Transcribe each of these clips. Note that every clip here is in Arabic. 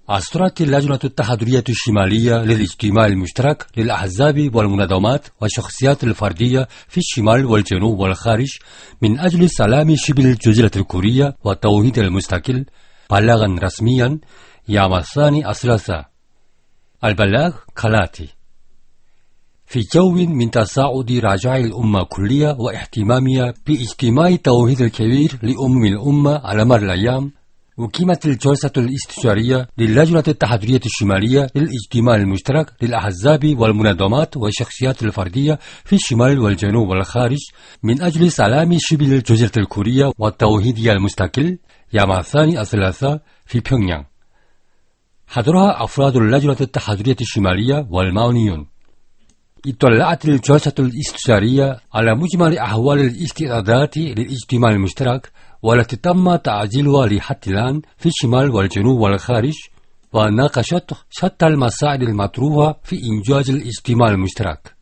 أصدرت اللجنة التحضيرية الشمالية للاجتماع المشترك للأحزاب والمنظمات والشخصيات الفردية في الشمال والجنوب والخارج من أجل سلام شبه الجزيرة الكورية والتوحيد المستقل بلاغا رسميا يوم الثاني الثلاثاء. البلاغ كالآتي: في جو من تصاعد رجاء الأمة كلية واهتمامها باجتماع التوحيد الكبير الأمة على مر الأيام، أقيمت الجلسة الاستشارية للجنة التحضيرية الشمالية للاجتماع المشترك للأحزاب والمنظمات والشخصيات الفردية في الشمال والجنوب والخارج من أجل سلام شبه الجزيرة الكورية والتوحيد المستقل يوم الثاني الثلاثاء في بيونغيانغ. حضرها أفراد اللجنة التحضيرية الشمالية والمعنيون. اطلعت الجلسة الاستشارية على مجمل أحوال الاستعدادات للاجتماع المشترك والتي تم تعجيلها لحد الآن في الشمال والجنوب والخارج، وناقشت شتى المسائل المطروحة في إنجاز الاجتماع المشترك.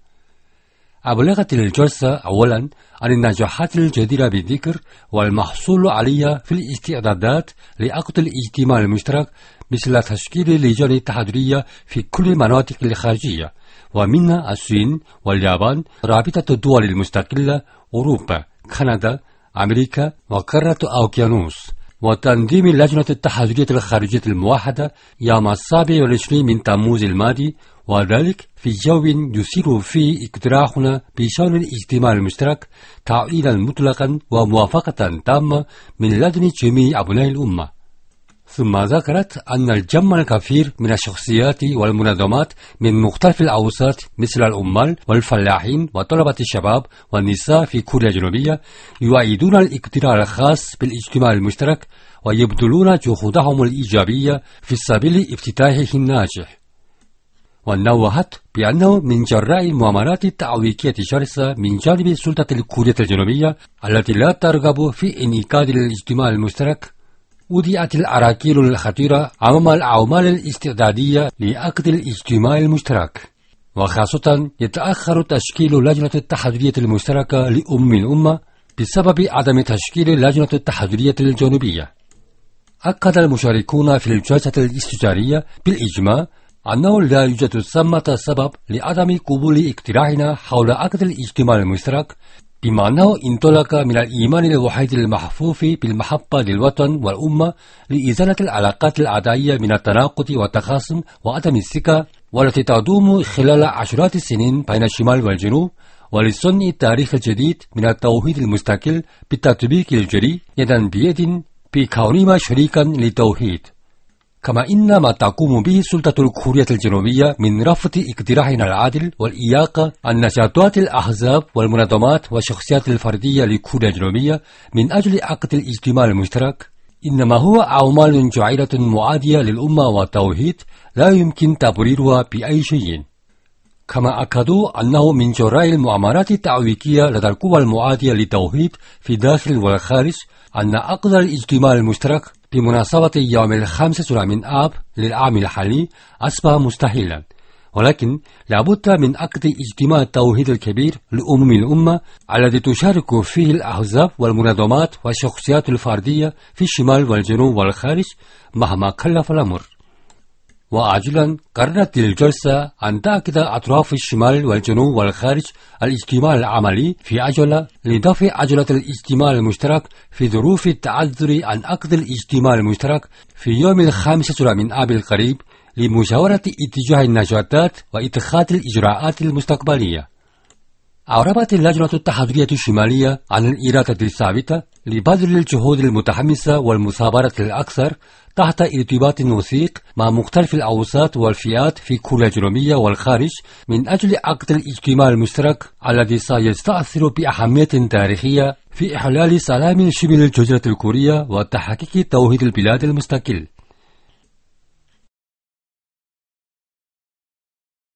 أبلغت الجلسة أولا عن النجاحات الجديرة بالذكر والمحصول عليها في الاستعدادات لعقد الاجتماع المشترك، مثل تشكيل اللجان التحضيرية في كل المناطق الخارجية، ومنها الصين واليابان، رابطة الدول المستقلة، أوروبا، كندا، أمريكا وقارة أوكيانوس، وتنظيم اللجنة التحضيرية الخارجية الموحدة يوم 27 من تموز الماضي، وذلك في جو يسير فيه اقتراحنا بشأن الاجتماع المشترك تعيينا مطلقا وموافقة تامة من لدن جميع أبناء الأمة. ثم ذكرت أن الجمع الكثير من الشخصيات والمنظمات من مختلف الأوساط مثل العمال والفلاحين وطلبة الشباب والنساء في كوريا الجنوبية يؤيدون الاقتراح الخاص بالاجتماع المشترك ويبذلون جهودهم الإيجابية في سبيل افتتاحه الناجح. ونوهت بأنه من جراء المؤامرات التعويضية الشرسة من جانب السلطة الكورية الجنوبية التي لا ترغب في انعقاد الاجتماع المشترك، وضعت الأراكيل الخطيرة أمام الأعمال الاستعدادية لعقد الاجتماع المشترك، وخاصة يتأخر تشكيل لجنة التحضيرية المشتركة الأمة بسبب عدم تشكيل لجنة التحضيرية الجنوبية. أكد المشاركون في الجلسة الاستشارية بالإجماع أنه لا يوجد ثمة سبب لعدم قبول اقتراحنا حول عقد الاجتماع المشترك، بما أنه انطلق من الإيمان الوحيد المحفوف بالمحبة للوطن والأمة لإزالة العلاقات العدائية من التناقض والتخاصم وعدم الثقة والتي تدوم خلال عشرات السنين بين الشمال والجنوب، ولصنع التاريخ الجديد من التوحيد المستقل بالتطبيق الجريء يدا بيد بكونهما شريكا للتوحيد. كما إن ما تقوم به السلطة الكورية الجنوبية من رفض اقتراحنا العادل والإياقة عن نشاطات الأحزاب والمنظمات والشخصيات الفردية لكوريا الجنوبية من أجل عقد الاجتماع المشترك إنما هو أعمال جعيرة معادية للأمة والتوحيد لا يمكن تبريرها بأي شيء. كما أكدوا أنه من جراء المؤامرات التعويضية لدى القوى المعادية للتوحيد في الداخل والخارج أن عقد الاجتماع المشترك بمناسبة يوم 5 من آب للعام الحالي أصبح مستحيلا، ولكن لابد من عقد اجتماع التوحيد الكبير الأمة الذي تشارك فيه الأحزاب والمنظمات والشخصيات الفردية في الشمال والجنوب والخارج مهما كلف الأمر. وعاجلا قررت الجلسة أن تأكد أطراف الشمال والجنوب والخارج الاجتماع العملي في عجلة لدفع عجلة الاجتماع المشترك في ظروف التعذر عن عقد الاجتماع المشترك في يوم 5 من آب القريب لمشاورة اتجاه النجاحات واتخاذ الإجراءات المستقبلية. أعربت اللجنة التحضيرية الشمالية عن الإرادة الثابتة لبذل الجهود المتحمسة والمثابرة الأكثر تحت ارتباط وثيق مع مختلف الأوساط والفئات في كوريا الجنوبية والخارج من أجل عقد الاجتماع المشترك الذي سيستأثر بأهمية تاريخية في إحلال سلام شبه الجزيرة الكورية وتحقيق توحيد البلاد المستقل.